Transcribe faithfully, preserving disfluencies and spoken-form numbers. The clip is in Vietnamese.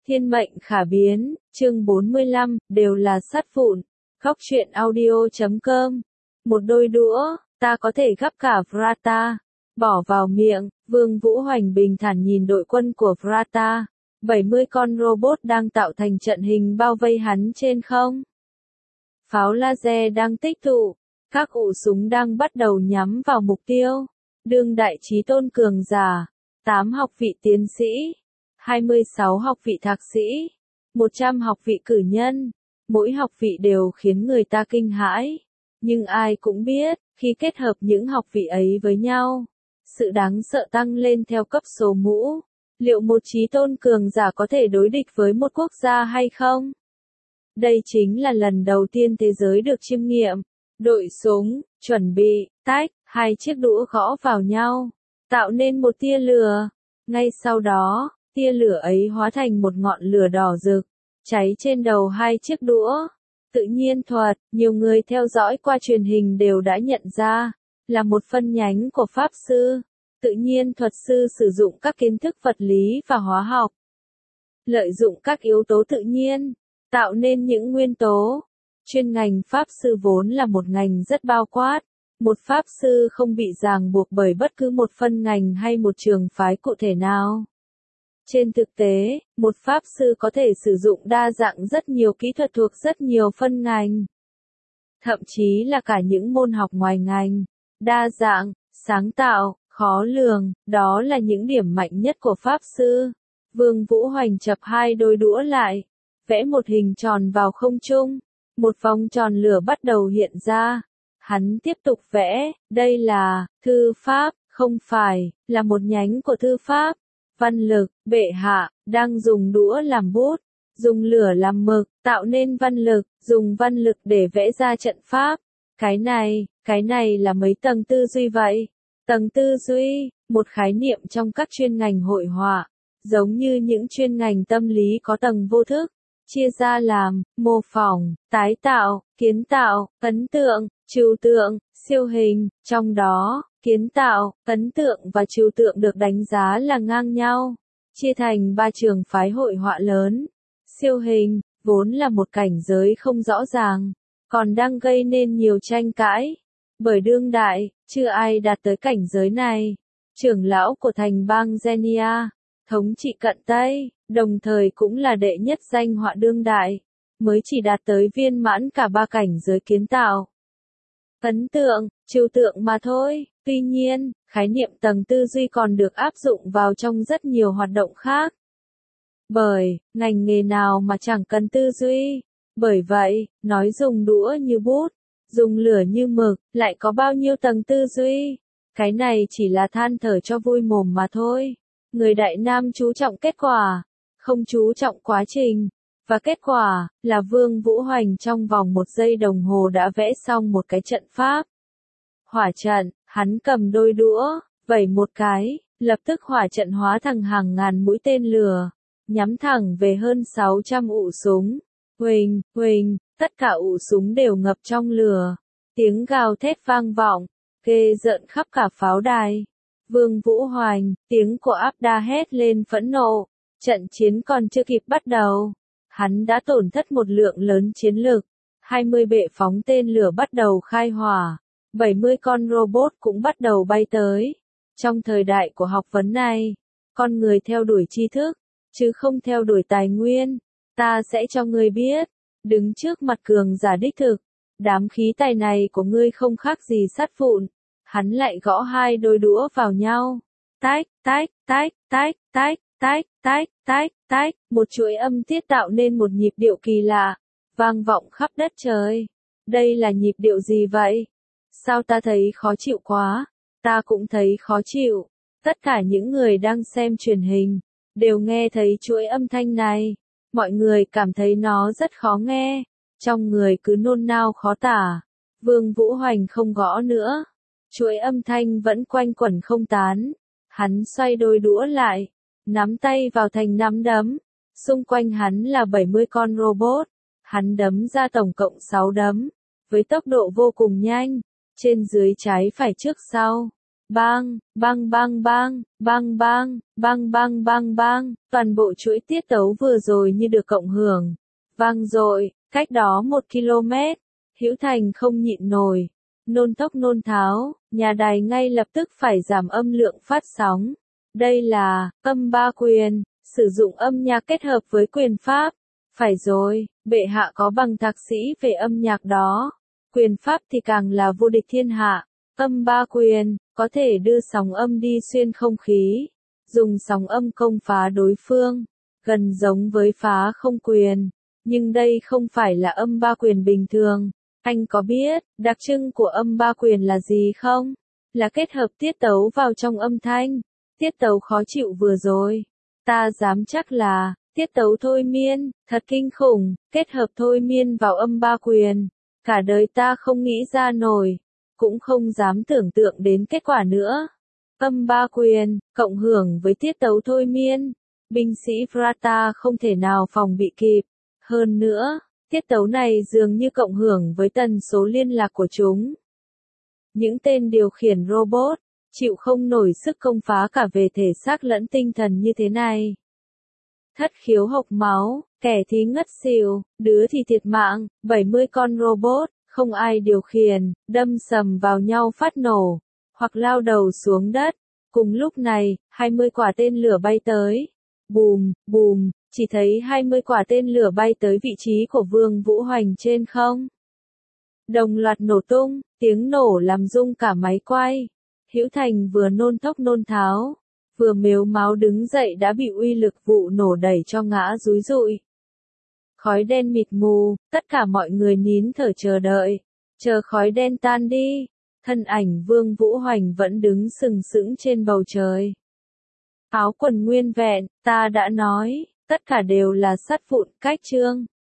Thiên mệnh khả biến, chương bốn mươi lăm, đều là sắt vụn. Góc truyện audio chấm com. Một đôi đũa, ta có thể gắp cả Vrata. Bỏ vào miệng, Vương Vũ Hoành bình thản nhìn đội quân của Vrata. bảy mươi con robot đang tạo thành trận hình bao vây hắn trên không. Pháo laser đang tích tụ. Các ụ súng đang bắt đầu nhắm vào mục tiêu. Đương đại chí tôn cường giả. tám học vị tiến sĩ. hai mươi sáu học vị thạc sĩ, một trăm học vị cử nhân, mỗi học vị đều khiến người ta kinh hãi. Nhưng ai cũng biết, khi kết hợp những học vị ấy với nhau, sự đáng sợ tăng lên theo cấp số mũ. Liệu một chí tôn cường giả có thể đối địch với một quốc gia hay không? Đây chính là lần đầu tiên thế giới được chiêm nghiệm. Đội súng, chuẩn bị, tách, hai chiếc đũa gõ vào nhau, tạo nên một tia lửa. Ngay sau đó, tia lửa ấy hóa thành một ngọn lửa đỏ rực, cháy trên đầu hai chiếc đũa. Tự nhiên thuật, nhiều người theo dõi qua truyền hình đều đã nhận ra, là một phân nhánh của Pháp Sư. Tự nhiên thuật sư sử dụng các kiến thức vật lý và hóa học, lợi dụng các yếu tố tự nhiên, tạo nên những nguyên tố. Chuyên ngành Pháp Sư vốn là một ngành rất bao quát. Một Pháp Sư không bị ràng buộc bởi bất cứ một phân ngành hay một trường phái cụ thể nào. Trên thực tế, một Pháp Sư có thể sử dụng đa dạng rất nhiều kỹ thuật thuộc rất nhiều phân ngành. Thậm chí là cả những môn học ngoài ngành. Đa dạng, sáng tạo, khó lường, đó là những điểm mạnh nhất của Pháp Sư. Vương Vũ Hoành chập hai đôi đũa lại, vẽ một hình tròn vào không trung. Một vòng tròn lửa bắt đầu hiện ra. Hắn tiếp tục vẽ, đây là thư pháp, không phải là một nhánh của thư pháp. Văn lực, bệ hạ, đang dùng đũa làm bút, dùng lửa làm mực, tạo nên văn lực, dùng văn lực để vẽ ra trận pháp. Cái này, cái này là mấy tầng tư duy vậy? Tầng tư duy, một khái niệm trong các chuyên ngành hội họa, giống như những chuyên ngành tâm lý có tầng vô thức, chia ra làm, mô phỏng, tái tạo, kiến tạo, ấn tượng, trừu tượng, siêu hình, trong đó, kiến tạo, ấn tượng và trừu tượng được đánh giá là ngang nhau, chia thành ba trường phái hội họa lớn. Siêu hình, vốn là một cảnh giới không rõ ràng, còn đang gây nên nhiều tranh cãi, bởi đương đại, chưa ai đạt tới cảnh giới này. Trưởng lão của thành bang Genia, thống trị cận Tây, đồng thời cũng là đệ nhất danh họa đương đại, mới chỉ đạt tới viên mãn cả ba cảnh giới kiến tạo, ấn tượng, trừu tượng mà thôi. Tuy nhiên, khái niệm tầng tư duy còn được áp dụng vào trong rất nhiều hoạt động khác. Bởi, ngành nghề nào mà chẳng cần tư duy. Bởi vậy, nói dùng đũa như bút, dùng lửa như mực, lại có bao nhiêu tầng tư duy. Cái này chỉ là than thở cho vui mồm mà thôi. Người Đại Nam chú trọng kết quả, không chú trọng quá trình. Và kết quả, là Vương Vũ Hoành trong vòng một giây đồng hồ đã vẽ xong một cái trận pháp. Hỏa trận, hắn cầm đôi đũa, vẩy một cái, lập tức hỏa trận hóa thành hàng ngàn mũi tên lửa, nhắm thẳng về hơn sáu trăm ụ súng. Huỳnh, huỳnh, tất cả ụ súng đều ngập trong lửa. Tiếng gào thét vang vọng, ghê rợn khắp cả pháo đài. Vương Vũ Hoành, tiếng của Abda hét lên phẫn nộ. Trận chiến còn chưa kịp bắt đầu, hắn đã tổn thất một lượng lớn chiến lực. hai mươi bệ phóng tên lửa bắt đầu khai hỏa. bảy mươi con robot cũng bắt đầu bay tới. Trong thời đại của học vấn này, con người theo đuổi tri thức, chứ không theo đuổi tài nguyên. Ta sẽ cho ngươi biết, đứng trước mặt cường giả đích thực, đám khí tài này của ngươi không khác gì sắt vụn. Hắn lại gõ hai đôi đũa vào nhau. Tách, tách, tách, tách, tách, tách, tách, tách, tách, một chuỗi âm tiết tạo nên một nhịp điệu kỳ lạ, vang vọng khắp đất trời. Đây là nhịp điệu gì vậy? Sao ta thấy khó chịu quá? Ta cũng thấy khó chịu. Tất cả những người đang xem truyền hình, đều nghe thấy chuỗi âm thanh này. Mọi người cảm thấy nó rất khó nghe. Trong người cứ nôn nao khó tả. Vương Vũ Hoành không gõ nữa. Chuỗi âm thanh vẫn quanh quẩn không tán. Hắn xoay đôi đũa lại, nắm tay vào thành nắm đấm. Xung quanh hắn là bảy mươi con robot. Hắn đấm ra tổng cộng sáu đấm, với tốc độ vô cùng nhanh, trên dưới trái phải trước sau. Bang, bang bang bang, bang bang, bang bang bang bang, toàn bộ chuỗi tiết tấu vừa rồi như được cộng hưởng. Vang dội, cách đó một ki lô mét, Hữu Thành không nhịn nổi. Nôn thốc nôn tháo, nhà đài ngay lập tức phải giảm âm lượng phát sóng. Đây là, âm ba quyền, sử dụng âm nhạc kết hợp với quyền pháp. Phải rồi, bệ hạ có bằng thạc sĩ về âm nhạc đó. Quyền pháp thì càng là vô địch thiên hạ. Âm ba quyền, có thể đưa sóng âm đi xuyên không khí. Dùng sóng âm công phá đối phương. Gần giống với phá không quyền. Nhưng đây không phải là âm ba quyền bình thường. Anh có biết, đặc trưng của âm ba quyền là gì không? Là kết hợp tiết tấu vào trong âm thanh. Tiết tấu khó chịu vừa rồi. Ta dám chắc là, tiết tấu thôi miên, thật kinh khủng, kết hợp thôi miên vào âm ba quyền. Cả đời ta không nghĩ ra nổi, cũng không dám tưởng tượng đến kết quả nữa. Âm ba quyền, cộng hưởng với tiết tấu thôi miên. Binh sĩ Vrata không thể nào phòng bị kịp. Hơn nữa, tiết tấu này dường như cộng hưởng với tần số liên lạc của chúng. Những tên điều khiển robot, chịu không nổi sức công phá cả về thể xác lẫn tinh thần như thế này. Thất khiếu hộc máu, kẻ thì ngất xỉu, đứa thì thiệt mạng, bảy mươi con robot, không ai điều khiển, đâm sầm vào nhau phát nổ, hoặc lao đầu xuống đất. Cùng lúc này, hai mươi quả tên lửa bay tới. Bùm, bùm, chỉ thấy hai mươi quả tên lửa bay tới vị trí của Vương Vũ Hoành trên không. Đồng loạt nổ tung, tiếng nổ làm rung cả máy quay. Hữu Thành vừa nôn thốc nôn tháo, vừa mếu máo đứng dậy đã bị uy lực vụ nổ đẩy cho ngã rúi rụi. Khói đen mịt mù, tất cả mọi người nín thở chờ đợi, chờ khói đen tan đi, thân ảnh Vương Vũ Hoành vẫn đứng sừng sững trên bầu trời. Áo quần nguyên vẹn, ta đã nói, tất cả đều là sắt vụn, cách chương.